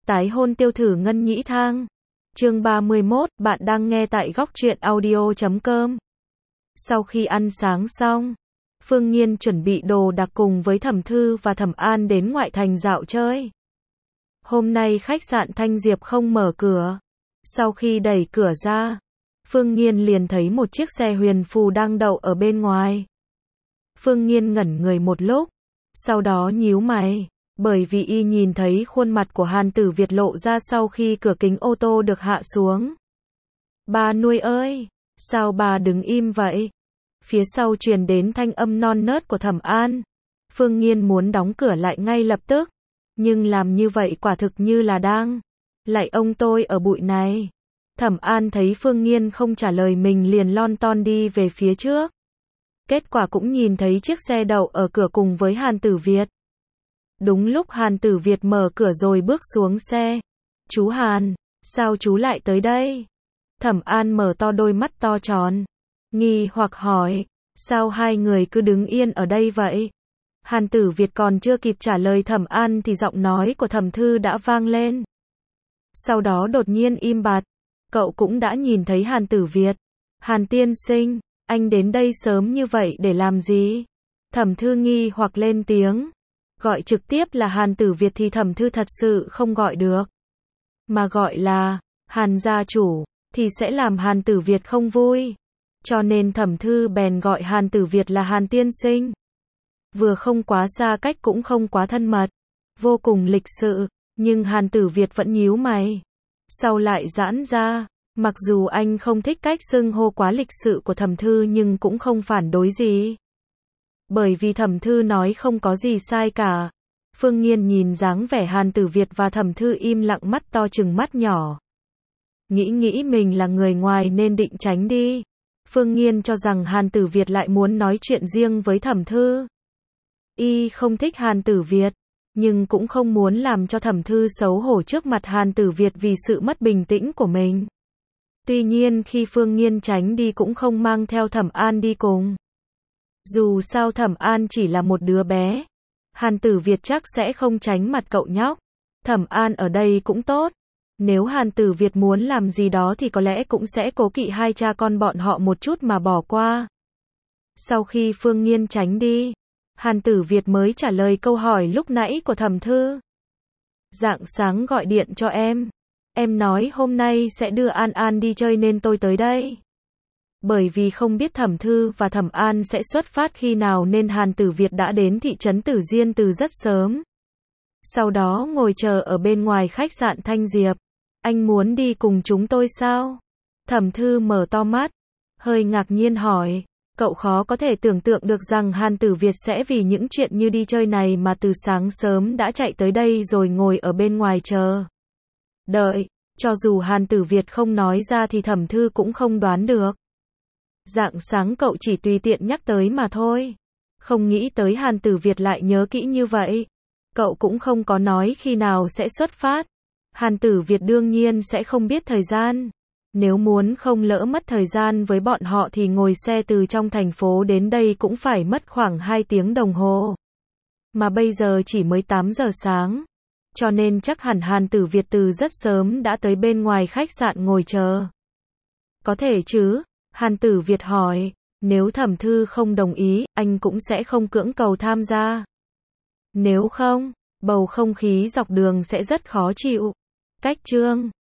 Tái hôn tiêu thử ngân nhĩ thang. Chương 31, bạn đang nghe tại góc truyện audio.com. Sau khi ăn sáng xong, Phương Nhiên chuẩn bị đồ đạc cùng với Thẩm Thư và Thẩm An đến ngoại thành dạo chơi. Hôm nay khách sạn Thanh Diệp không mở cửa. Sau khi đẩy cửa ra, Phương Nhiên liền thấy một chiếc xe huyền phù đang đậu ở bên ngoài. Phương Nhiên ngẩn người một lúc, sau đó nhíu mày, bởi vì y nhìn thấy khuôn mặt của Hàn Tử Việt lộ ra sau khi cửa kính ô tô được hạ xuống. Bà nuôi ơi, sao bà đứng im vậy? Phía sau truyền đến thanh âm non nớt của Thẩm An. Phương Nhiên muốn đóng cửa lại ngay lập tức, nhưng làm như vậy quả thực như là đang lạy ông tôi ở bụi này. Thẩm An thấy Phương Nhiên không trả lời mình liền lon ton đi về phía trước. Kết quả cũng nhìn thấy chiếc xe đậu ở cửa cùng với Hàn Tử Việt. Đúng lúc Hàn Tử Việt mở cửa rồi bước xuống xe. Chú Hàn, sao chú lại tới đây? Thẩm An mở to đôi mắt to tròn, nghi hoặc hỏi, sao hai người cứ đứng yên ở đây vậy? Hàn Tử Việt còn chưa kịp trả lời Thẩm An thì giọng nói của Thẩm Thư đã vang lên. Sau đó đột nhiên im bặt. Cậu cũng đã nhìn thấy Hàn Tử Việt. Hàn tiên sinh, anh đến đây sớm như vậy để làm gì? Thẩm Thư nghi hoặc lên tiếng. Gọi trực tiếp là Hàn Tử Việt thì Thẩm Thư thật sự không gọi được. Mà gọi là Hàn gia chủ thì sẽ làm Hàn Tử Việt không vui. Cho nên Thẩm Thư bèn gọi Hàn Tử Việt là Hàn tiên sinh. Vừa không quá xa cách cũng không quá thân mật, vô cùng lịch sự, nhưng Hàn Tử Việt vẫn nhíu mày. Sau lại giãn ra, mặc dù anh không thích cách xưng hô quá lịch sự của Thẩm Thư nhưng cũng không phản đối gì. Bởi vì Thẩm Thư nói không có gì sai cả. Phương Nhiên nhìn dáng vẻ Hàn Tử Việt và Thẩm Thư im lặng mắt to chừng mắt nhỏ. Nghĩ mình là người ngoài nên định tránh đi. Phương Nhiên cho rằng Hàn Tử Việt lại muốn nói chuyện riêng với Thẩm Thư. Y không thích Hàn Tử Việt, nhưng cũng không muốn làm cho Thẩm Thư xấu hổ trước mặt Hàn Tử Việt vì sự mất bình tĩnh của mình. Tuy nhiên khi Phương Nhiên tránh đi cũng không mang theo Thẩm An đi cùng. Dù sao Thẩm An chỉ là một đứa bé, Hàn Tử Việt chắc sẽ không tránh mặt cậu nhóc. Thẩm An ở đây cũng tốt. Nếu Hàn Tử Việt muốn làm gì đó thì có lẽ cũng sẽ cố kỵ hai cha con bọn họ một chút mà bỏ qua. Sau khi Phương Nhiên tránh đi, Hàn Tử Việt mới trả lời câu hỏi lúc nãy của Thẩm Thư. Rạng sáng gọi điện cho em nói hôm nay sẽ đưa An An đi chơi nên tôi tới đây. Bởi vì không biết Thẩm Thư và Thẩm An sẽ xuất phát khi nào nên Hàn Tử Việt đã đến thị trấn Tử Diên từ rất sớm. Sau đó ngồi chờ ở bên ngoài khách sạn Thanh Diệp. Anh muốn đi cùng chúng tôi sao? Thẩm Thư mở to mắt, hơi ngạc nhiên hỏi. Cậu khó có thể tưởng tượng được rằng Hàn Tử Việt sẽ vì những chuyện như đi chơi này mà từ sáng sớm đã chạy tới đây rồi ngồi ở bên ngoài chờ đợi. Cho dù Hàn Tử Việt không nói ra thì Thẩm Thư cũng không đoán được. Rạng sáng cậu chỉ tùy tiện nhắc tới mà thôi. Không nghĩ tới Hàn Tử Việt lại nhớ kỹ như vậy. Cậu cũng không có nói khi nào sẽ xuất phát. Hàn Tử Việt đương nhiên sẽ không biết thời gian. Nếu muốn không lỡ mất thời gian với bọn họ thì ngồi xe từ trong thành phố đến đây cũng phải mất khoảng 2 tiếng đồng hồ. Mà bây giờ chỉ mới 8 giờ sáng. Cho nên chắc hẳn Hàn Tử Việt từ rất sớm đã tới bên ngoài khách sạn ngồi chờ. Có thể chứ? Hàn Tử Việt hỏi. Nếu Thẩm Thư không đồng ý, anh cũng sẽ không cưỡng cầu tham gia. Nếu không, bầu không khí dọc đường sẽ rất khó chịu. Cách chương